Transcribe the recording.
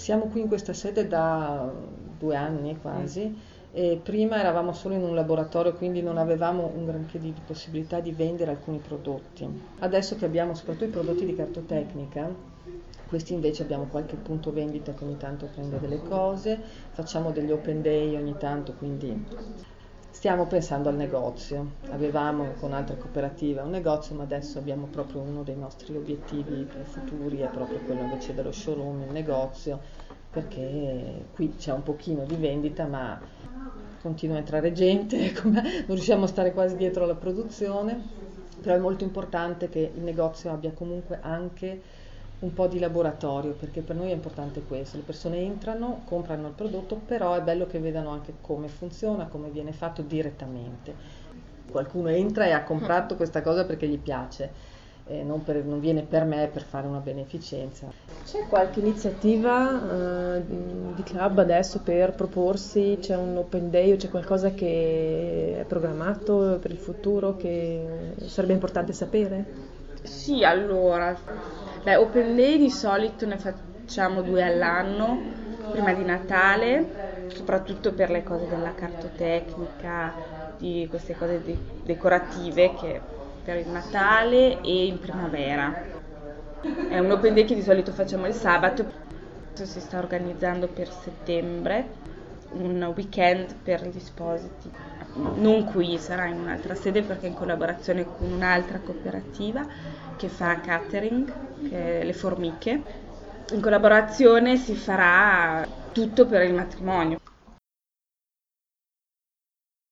Siamo qui in questa sede da 2 anni quasi, e prima eravamo solo in un laboratorio, quindi non avevamo un granché di possibilità di vendere alcuni prodotti. Adesso che abbiamo soprattutto i prodotti di cartotecnica, questi invece abbiamo qualche punto vendita che ogni tanto prende delle cose, facciamo degli open day ogni tanto, quindi stiamo pensando al negozio. Avevamo con altre cooperative un negozio, ma adesso abbiamo proprio uno dei nostri obiettivi più futuri, è proprio quello invece dello showroom, il negozio, perché qui c'è un pochino di vendita, ma continua a entrare gente, non riusciamo a stare quasi dietro alla produzione, però è molto importante che il negozio abbia comunque anche un po' di laboratorio, perché per noi è importante questo: le persone entrano, comprano il prodotto, però è bello che vedano anche come funziona, come viene fatto direttamente. Qualcuno entra e ha comprato questa cosa perché gli piace, non viene per me per fare una beneficenza. C'è qualche iniziativa di club adesso per proporsi? C'è un open day o c'è qualcosa che è programmato per il futuro che sarebbe importante sapere? Sì, allora, open day di solito ne facciamo 2 all'anno, prima di Natale, soprattutto per le cose della cartotecnica, di queste cose decorative che per il Natale e in primavera. È un open day che di solito facciamo il sabato. Adesso si sta organizzando per settembre un weekend per i dispositivi. Non qui, sarà in un'altra sede perché è in collaborazione con un'altra cooperativa che fa catering, che è Le Formiche. In collaborazione si farà tutto per il matrimonio.